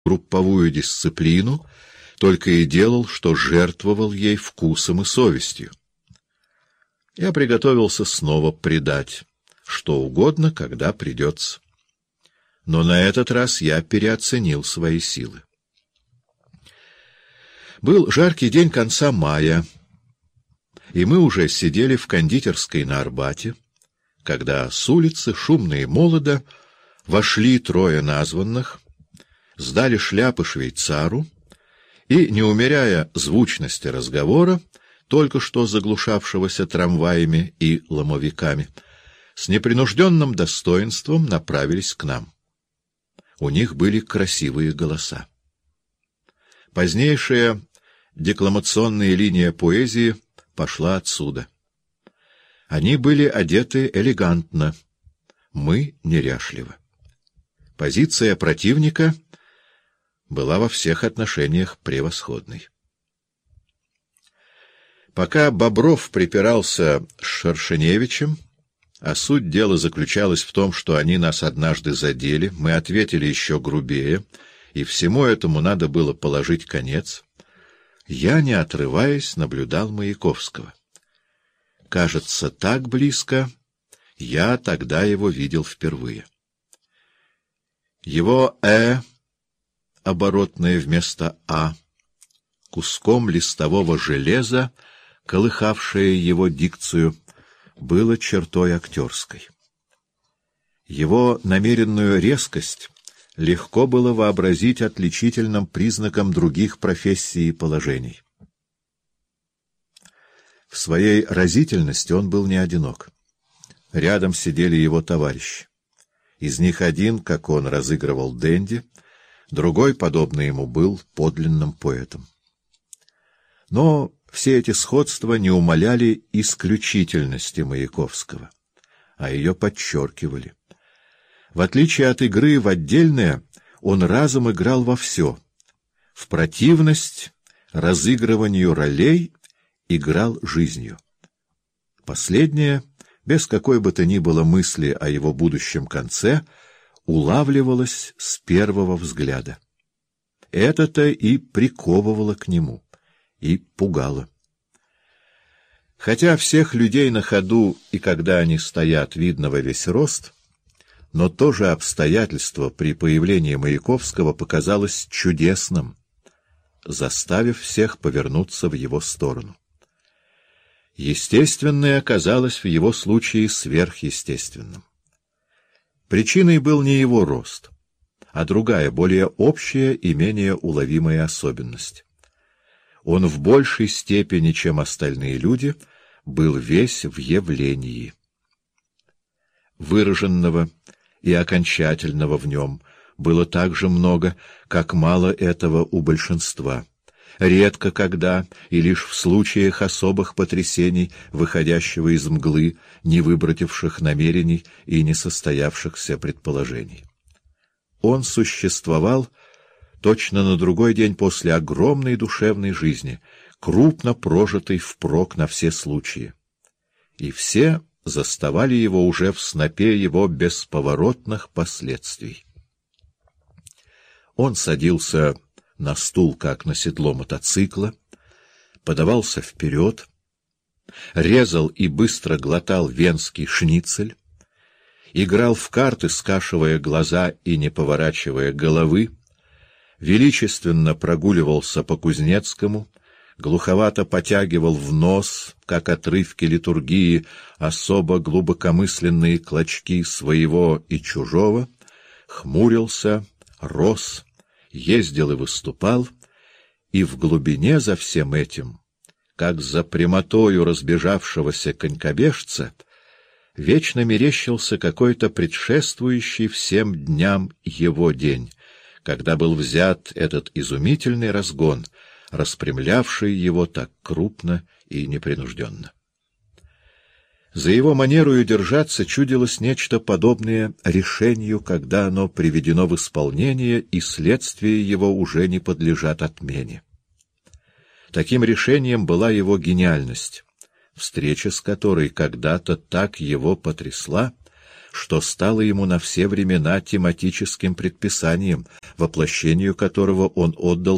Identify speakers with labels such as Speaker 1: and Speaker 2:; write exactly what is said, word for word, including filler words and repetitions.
Speaker 1: групповую дисциплину, только и делал, что жертвовал ей вкусом и совестью. Я приготовился снова предать что угодно, когда придется. Но на этот раз я переоценил свои силы. Был жаркий день конца мая, и мы уже сидели в кондитерской на Арбате, когда с улицы, шумно и молодо, вошли трое названных, сдали шляпы швейцару и, не умеряя звучности разговора, только что заглушавшегося трамваями и ломовиками, с непринужденным достоинством направились к нам. У них были красивые голоса. Позднейшая декламационная линия поэзии пошла отсюда. Они были одеты элегантно, мы — неряшливо. Позиция противника была во всех отношениях превосходной. Пока Бобров припирался с Шершеневичем, а суть дела заключалась в том, что они нас однажды задели, мы ответили еще грубее, и всему этому надо было положить конец, я, не отрываясь, наблюдал Маяковского. Кажется, так близко я тогда его видел впервые. Его «э», оборотное вместо «а», куском листового железа, колыхавшее его дикцию, было чертой актерской. Его намеренную резкость легко было вообразить отличительным признаком других профессий и положений. В своей разительности он был не одинок. Рядом сидели его товарищи. Из них один, как он, разыгрывал денди, другой, подобно ему, был подлинным поэтом. Но все эти сходства не умаляли исключительности Маяковского, а ее подчеркивали. В отличие от игры в отдельное, он разом играл во все. В противность разыгрыванию ролей играл жизнью. Последнее, без какой бы то ни было мысли о его будущем конце, улавливалось с первого взгляда. Это-то и приковывало к нему, и пугало. Хотя всех людей на ходу и когда они стоят, видно во весь рост, но то же обстоятельство при появлении Маяковского показалось чудесным, заставив всех повернуться в его сторону. Естественное оказалось в его случае сверхъестественным. Причиной был не его рост, а другая, более общая и менее уловимая особенность. Он в большей степени, чем остальные люди, был весь в явлении. Выраженного и окончательного в нем было так же много, как мало этого у большинства. Редко когда, и лишь в случаях особых потрясений, выходящего из мглы, не выбративших намерений и не состоявшихся предположений. Он существовал точно на другой день после огромной душевной жизни, крупно прожитой впрок на все случаи. И все заставали его уже в снопе его бесповоротных последствий. Он садился на стул, как на седло мотоцикла, подавался вперед, резал и быстро глотал венский шницель, играл в карты, скашивая глаза и не поворачивая головы, величественно прогуливался по Кузнецкому, глуховато потягивал в нос, как отрывки литургии, особо глубокомысленные клочки своего и чужого, хмурился, рос, ездил и выступал, и в глубине за всем этим, как за прямотою разбежавшегося конькобежца, вечно мерещился какой-то предшествующий всем дням его день, когда был взят этот изумительный разгон, распрямлявший его так крупно и непринужденно. За его манерою держаться чудилось нечто подобное решению, когда оно приведено в исполнение, и следствия его уже не подлежат отмене. Таким решением была его гениальность, встреча с которой когда-то так его потрясла, что стало ему на все времена тематическим предписанием, воплощению которого он отдал